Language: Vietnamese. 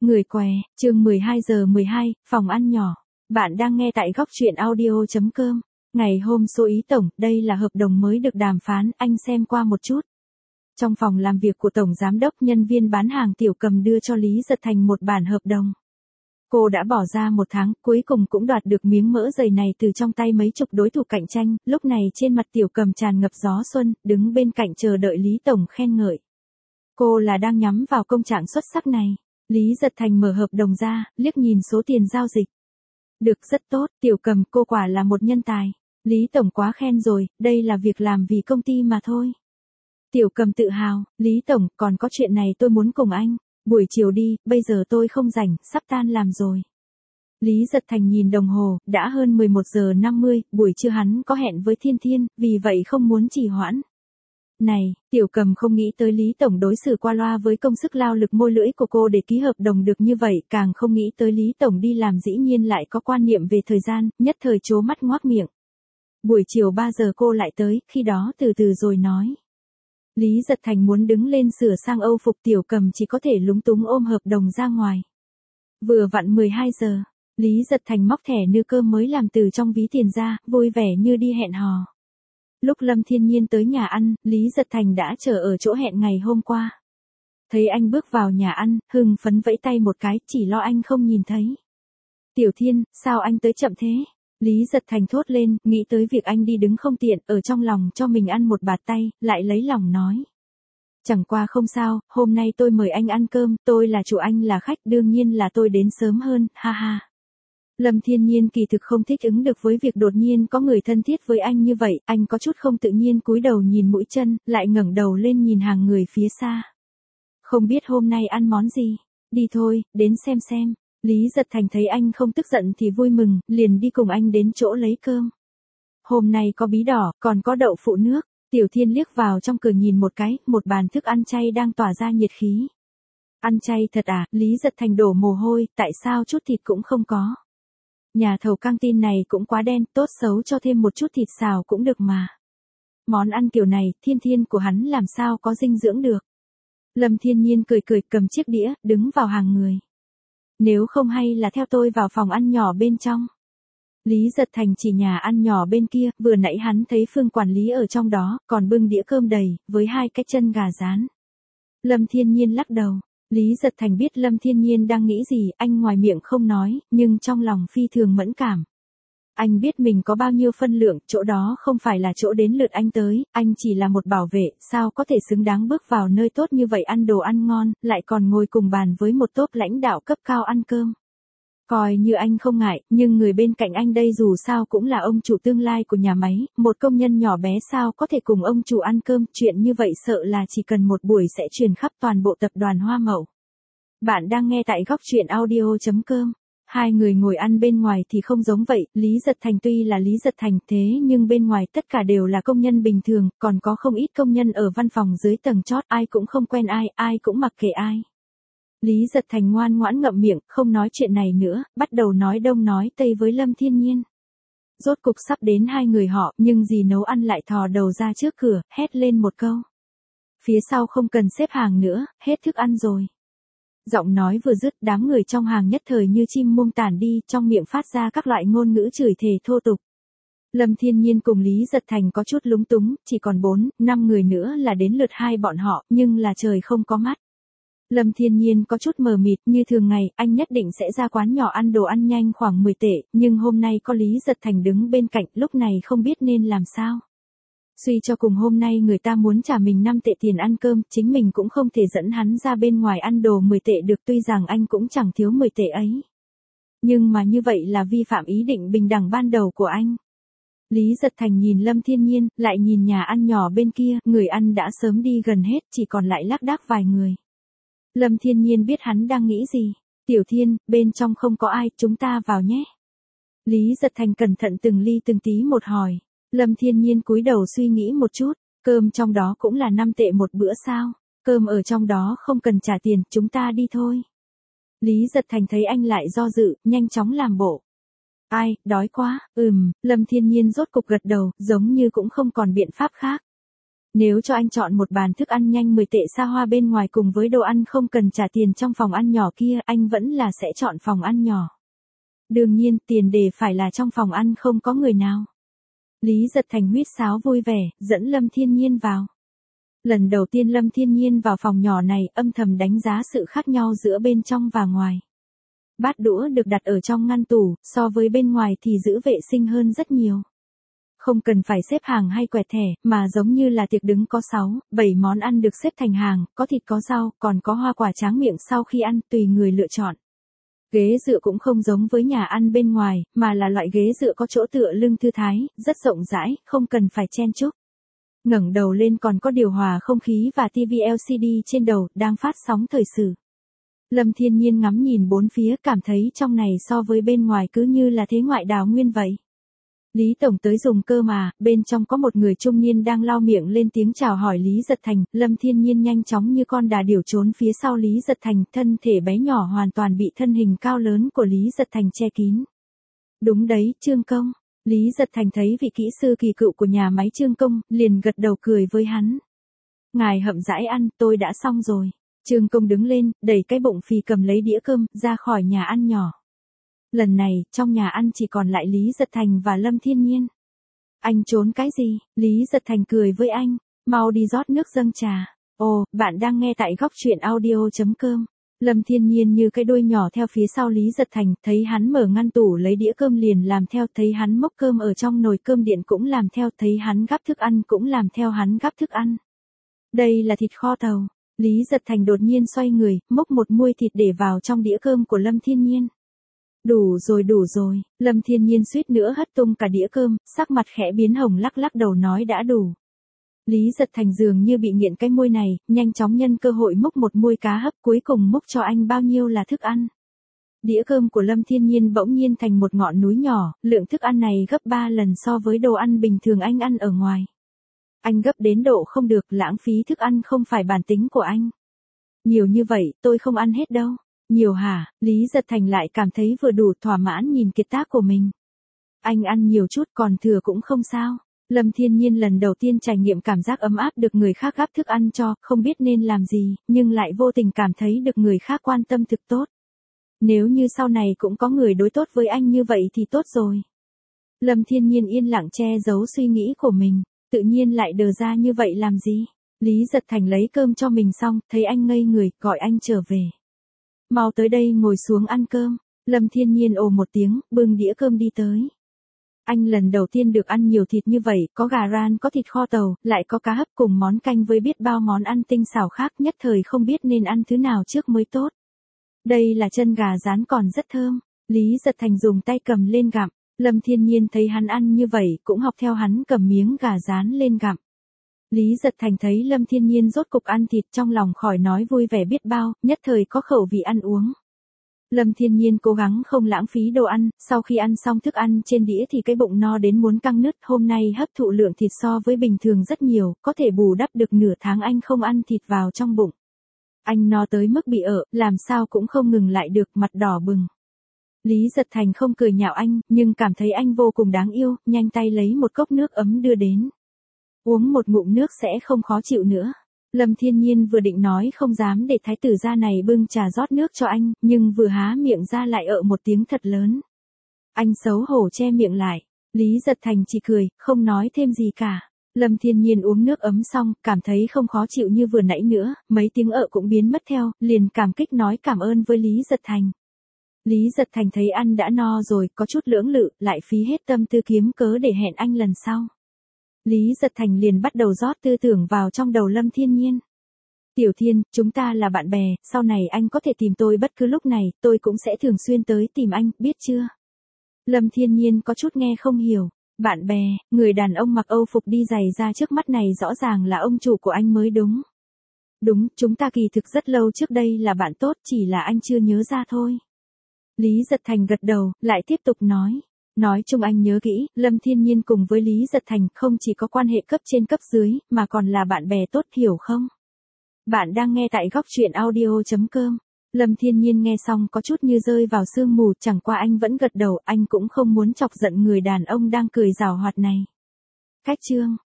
Người què, chương 12 giờ 12, phòng ăn nhỏ. Bạn đang nghe tại góc truyện audio.com. Ngày hôm số ý tổng, đây là hợp đồng mới được đàm phán, anh xem qua một chút. Trong phòng làm việc của Tổng Giám đốc, nhân viên bán hàng Tiểu Cầm đưa cho Lý Giật Thành một bản hợp đồng. Cô đã bỏ ra 1 tháng, cuối cùng cũng đoạt được miếng mỡ dày này từ trong tay mấy chục đối thủ cạnh tranh. Lúc này trên mặt Tiểu Cầm tràn ngập gió xuân, đứng bên cạnh chờ đợi Lý Tổng khen ngợi. Cô là đang nhắm vào công trạng xuất sắc này. Lý Giật Thành mở hợp đồng ra, liếc nhìn số tiền giao dịch. Được, rất tốt, Tiểu Cầm, cô quả là một nhân tài. Lý Tổng quá khen rồi, đây là việc làm vì công ty mà thôi. Tiểu Cầm tự hào, Lý Tổng, còn có chuyện này tôi muốn cùng anh. Buổi chiều đi, bây giờ tôi không rảnh, sắp tan làm rồi. Lý Giật Thành nhìn đồng hồ, đã hơn 11 giờ 50, buổi trưa hắn có hẹn với Thiên Thiên, vì vậy không muốn trì hoãn. Này, Tiểu Cầm không nghĩ tới Lý Tổng đối xử qua loa với công sức lao lực môi lưỡi của cô để ký hợp đồng được như vậy, càng không nghĩ tới Lý Tổng đi làm dĩ nhiên lại có quan niệm về thời gian, nhất thời trố mắt ngoác miệng. Buổi chiều 3 giờ cô lại tới, khi đó từ từ rồi nói. Lý Giật Thành muốn đứng lên sửa sang âu phục, Tiểu Cầm chỉ có thể lúng túng ôm hợp đồng ra ngoài. Vừa vặn 12 giờ, Lý Giật Thành móc thẻ nư cơm mới làm từ trong ví tiền ra, vui vẻ như đi hẹn hò. Lúc Lâm Thiên Nhiên tới nhà ăn, Lý Giật Thành đã chờ ở chỗ hẹn ngày hôm qua. Thấy anh bước vào nhà ăn, hưng phấn vẫy tay một cái, chỉ lo anh không nhìn thấy. Tiểu Thiên, sao anh tới chậm thế? Lý Giật Thành thốt lên, nghĩ tới việc anh đi đứng không tiện, ở trong lòng cho mình ăn một bạt tay, lại lấy lòng nói. Chẳng qua không sao, hôm nay tôi mời anh ăn cơm, tôi là chủ, anh là khách, đương nhiên là tôi đến sớm hơn, ha ha. Lâm Thiên Nhiên kỳ thực không thích ứng được với việc đột nhiên có người thân thiết với anh như vậy, anh có chút không tự nhiên cúi đầu nhìn mũi chân, lại ngẩng đầu lên nhìn hàng người phía xa. Không biết hôm nay ăn món gì? Đi thôi, đến xem. Lý Giật Thành thấy anh không tức giận thì vui mừng, liền đi cùng anh đến chỗ lấy cơm. Hôm nay có bí đỏ, còn có đậu phụ nước. Tiểu Thiên liếc vào trong cửa nhìn một cái, một bàn thức ăn chay đang tỏa ra nhiệt khí. Ăn chay thật à? Lý Giật Thành đổ mồ hôi, tại sao chút thịt cũng không có? Nhà thầu căng tin này cũng quá đen, tốt xấu cho thêm một chút thịt xào cũng được mà. Món ăn kiểu này, Thiên của hắn làm sao có dinh dưỡng được. Lâm Thiên Nhiên cười cầm chiếc đĩa, đứng vào hàng người. Nếu không hay là theo tôi vào phòng ăn nhỏ bên trong. Lý Giật Thành chỉ nhà ăn nhỏ bên kia, vừa nãy hắn thấy Phương quản lý ở trong đó, còn bưng đĩa cơm đầy, với 2 cái chân gà rán. Lâm Thiên Nhiên lắc đầu. Lý Giật Thành biết Lâm Thiên Nhiên đang nghĩ gì, anh ngoài miệng không nói, nhưng trong lòng phi thường mẫn cảm. Anh biết mình có bao nhiêu phân lượng, chỗ đó không phải là chỗ đến lượt anh tới, anh chỉ là một bảo vệ, sao có thể xứng đáng bước vào nơi tốt như vậy, ăn đồ ăn ngon, lại còn ngồi cùng bàn với một tốp lãnh đạo cấp cao ăn cơm. Coi như anh không ngại, nhưng người bên cạnh anh đây dù sao cũng là ông chủ tương lai của nhà máy, một công nhân nhỏ bé sao có thể cùng ông chủ ăn cơm, chuyện như vậy sợ là chỉ cần một buổi sẽ truyền khắp toàn bộ tập đoàn Hoa Mậu. Bạn đang nghe tại góc truyện audio.com. Hai người ngồi ăn bên ngoài thì không giống vậy, Lý Giật Thành tuy là Lý Giật Thành thế nhưng bên ngoài tất cả đều là công nhân bình thường, còn có không ít công nhân ở văn phòng dưới tầng chót, ai cũng không quen ai, ai cũng mặc kệ ai. Lý Giật Thành ngoan ngoãn ngậm miệng, không nói chuyện này nữa, bắt đầu nói đông nói tây với Lâm Thiên Nhiên. Rốt cục sắp đến hai người họ, nhưng dì nấu ăn lại thò đầu ra trước cửa, hét lên một câu. Phía sau không cần xếp hàng nữa, hết thức ăn rồi. Giọng nói vừa dứt, đám người trong hàng nhất thời như chim muông tản đi, trong miệng phát ra các loại ngôn ngữ chửi thề thô tục. Lâm Thiên Nhiên cùng Lý Giật Thành có chút lúng túng, chỉ còn 4-5 người nữa là đến lượt hai bọn họ, nhưng là trời không có mắt. Lâm Thiên Nhiên có chút mờ mịt, như thường ngày, anh nhất định sẽ ra quán nhỏ ăn đồ ăn nhanh khoảng 10 tệ, nhưng hôm nay có Lý Giật Thành đứng bên cạnh, lúc này không biết nên làm sao. Suy cho cùng hôm nay người ta muốn trả mình 5 tệ tiền ăn cơm, chính mình cũng không thể dẫn hắn ra bên ngoài ăn đồ 10 tệ được, tuy rằng anh cũng chẳng thiếu 10 tệ ấy. Nhưng mà như vậy là vi phạm ý định bình đẳng ban đầu của anh. Lý Giật Thành nhìn Lâm Thiên Nhiên, lại nhìn nhà ăn nhỏ bên kia, người ăn đã sớm đi gần hết, chỉ còn lại lác đác vài người. Lâm Thiên Nhiên biết hắn đang nghĩ gì. Tiểu Thiên, bên trong không có ai, chúng ta vào nhé. Lý Giật Thành cẩn thận từng ly từng tí một hỏi. Lâm Thiên Nhiên cúi đầu suy nghĩ một chút, cơm trong đó cũng là 5 tệ một bữa sao? Cơm ở trong đó không cần trả tiền, chúng ta đi thôi. Lý Giật Thành thấy anh lại do dự, nhanh chóng làm bộ. Ai, đói quá, Lâm Thiên Nhiên rốt cục gật đầu, giống như cũng không còn biện pháp khác. Nếu cho anh chọn một bàn thức ăn nhanh 10 tệ xa hoa bên ngoài cùng với đồ ăn không cần trả tiền trong phòng ăn nhỏ kia, anh vẫn là sẽ chọn phòng ăn nhỏ. Đương nhiên, tiền đề phải là trong phòng ăn không có người nào. Lý Giật Thành huýt sáo vui vẻ, dẫn Lâm Thiên Nhiên vào. Lần đầu tiên Lâm Thiên Nhiên vào phòng nhỏ này, âm thầm đánh giá sự khác nhau giữa bên trong và ngoài. Bát đũa được đặt ở trong ngăn tủ, so với bên ngoài thì giữ vệ sinh hơn rất nhiều. Không cần phải xếp hàng hay quẹt thẻ, mà giống như là tiệc đứng có 6, 7 món ăn được xếp thành hàng, có thịt có rau, còn có hoa quả tráng miệng sau khi ăn, tùy người lựa chọn. Ghế dựa cũng không giống với nhà ăn bên ngoài, mà là loại ghế dựa có chỗ tựa lưng thư thái, rất rộng rãi, không cần phải chen chúc. Ngẩng đầu lên còn có điều hòa không khí và TV LCD trên đầu, đang phát sóng thời sự. Lâm Thiên Nhiên ngắm nhìn bốn phía, cảm thấy trong này so với bên ngoài cứ như là thế ngoại đào nguyên vậy. Lý Tổng tới dùng cơm mà, bên trong có một người trung niên đang lau miệng lên tiếng chào hỏi Lý Giật Thành, Lâm Thiên Nhiên nhanh chóng như con đà điểu trốn phía sau Lý Giật Thành, thân thể bé nhỏ hoàn toàn bị thân hình cao lớn của Lý Giật Thành che kín. Đúng đấy, Trương Công. Lý Giật Thành thấy vị kỹ sư kỳ cựu của nhà máy Trương Công, liền gật đầu cười với hắn. Ngài hậm rãi ăn, tôi đã xong rồi. Trương Công đứng lên, đẩy cái bụng phì cầm lấy đĩa cơm, ra khỏi nhà ăn nhỏ. Lần này, trong nhà ăn chỉ còn lại Lý Giật Thành và Lâm Thiên Nhiên. Anh trốn cái gì? Lý Giật Thành cười với anh, mau đi rót nước dâng trà. Ồ, bạn đang nghe tại góc truyện audio.com. Lâm Thiên Nhiên như cái đuôi nhỏ theo phía sau Lý Giật Thành, thấy hắn mở ngăn tủ lấy đĩa cơm liền làm theo, thấy hắn múc cơm ở trong nồi cơm điện cũng làm theo, thấy hắn gắp thức ăn cũng làm theo hắn gắp thức ăn. Đây là thịt kho tàu. Lý Giật Thành đột nhiên xoay người, múc một muôi thịt để vào trong đĩa cơm của Lâm Thiên Nhiên. Đủ rồi, Lâm Thiên Nhiên suýt nữa hất tung cả đĩa cơm, sắc mặt khẽ biến hồng lắc lắc đầu nói đã đủ. Lý Giật Thành dường như bị nghiện cái môi này, nhanh chóng nhân cơ hội múc một muôi cá hấp cuối cùng múc cho anh bao nhiêu là thức ăn. Đĩa cơm của Lâm Thiên Nhiên bỗng nhiên thành một ngọn núi nhỏ, lượng thức ăn này gấp 3 lần so với đồ ăn bình thường anh ăn ở ngoài. Anh gấp đến độ không được, lãng phí thức ăn không phải bản tính của anh. Nhiều như vậy, tôi không ăn hết đâu. Nhiều hả? Lý Giật Thành lại cảm thấy vừa đủ, thỏa mãn nhìn kiệt tác của mình. Anh ăn nhiều chút còn thừa cũng không sao. Lâm Thiên Nhiên lần đầu tiên trải nghiệm cảm giác ấm áp được người khác gắp thức ăn cho, không biết nên làm gì, nhưng lại vô tình cảm thấy được người khác quan tâm thực tốt. Nếu như sau này cũng có người đối tốt với anh như vậy thì tốt rồi. Lâm Thiên Nhiên yên lặng che giấu suy nghĩ của mình, tự nhiên lại đờ ra như vậy làm gì? Lý Giật Thành lấy cơm cho mình xong, thấy anh ngây người, gọi anh trở về. Mau tới đây ngồi xuống ăn cơm. Lâm Thiên Nhiên ồ một tiếng, bưng đĩa cơm đi tới. Anh lần đầu tiên được ăn nhiều thịt như vậy, có gà ran, có thịt kho tàu, lại có cá hấp cùng món canh với biết bao món ăn tinh xảo khác, nhất thời không biết nên ăn thứ nào trước mới tốt. Đây là chân gà rán còn rất thơm. Lý Giật Thành dùng tay cầm lên gặm. Lâm Thiên Nhiên thấy hắn ăn như vậy, cũng học theo hắn cầm miếng gà rán lên gặm. Lý Giật Thành thấy Lâm Thiên Nhiên rốt cục ăn thịt trong lòng khỏi nói vui vẻ biết bao, nhất thời có khẩu vị ăn uống. Lâm Thiên Nhiên cố gắng không lãng phí đồ ăn, sau khi ăn xong thức ăn trên đĩa thì cái bụng no đến muốn căng nứt, hôm nay hấp thụ lượng thịt so với bình thường rất nhiều, có thể bù đắp được nửa tháng anh không ăn thịt vào trong bụng. Anh no tới mức bị làm sao cũng không ngừng lại được, mặt đỏ bừng. Lý Giật Thành không cười nhạo anh, nhưng cảm thấy anh vô cùng đáng yêu, nhanh tay lấy một cốc nước ấm đưa đến. Uống một ngụm nước sẽ không khó chịu nữa. Lâm Thiên Nhiên vừa định nói không dám để thái tử gia này bưng trà rót nước cho anh, nhưng vừa há miệng ra lại một tiếng thật lớn. Anh xấu hổ che miệng lại. Lý Giật Thành chỉ cười, không nói thêm gì cả. Lâm Thiên Nhiên uống nước ấm xong, cảm thấy không khó chịu như vừa nãy nữa, mấy tiếng cũng biến mất theo, liền cảm kích nói cảm ơn với Lý Giật Thành. Lý Giật Thành thấy ăn đã no rồi, có chút lưỡng lự, lại phí hết tâm tư kiếm cớ để hẹn anh lần sau. Lý Giật Thành liền bắt đầu rót tư tưởng vào trong đầu Lâm Thiên Nhiên. Tiểu Thiên, chúng ta là bạn bè, sau này anh có thể tìm tôi bất cứ lúc này, tôi cũng sẽ thường xuyên tới tìm anh, biết chưa? Lâm Thiên Nhiên có chút nghe không hiểu. Bạn bè, người đàn ông mặc Âu phục đi giày ra trước mắt này rõ ràng là ông chủ của anh mới đúng. Đúng, chúng ta kỳ thực rất lâu trước đây là bạn tốt, chỉ là anh chưa nhớ ra thôi. Lý Giật Thành gật đầu, lại tiếp tục nói. Nói chung anh nhớ kỹ, Lâm Thiên Nhiên cùng với Lý Giật Thành không chỉ có quan hệ cấp trên cấp dưới, mà còn là bạn bè tốt, hiểu không? Bạn đang nghe tại góc truyện audio.com. Lâm Thiên Nhiên nghe xong có chút như rơi vào sương mù, chẳng qua anh vẫn gật đầu, anh cũng không muốn chọc giận người đàn ông đang cười giảo hoạt này. Cách chương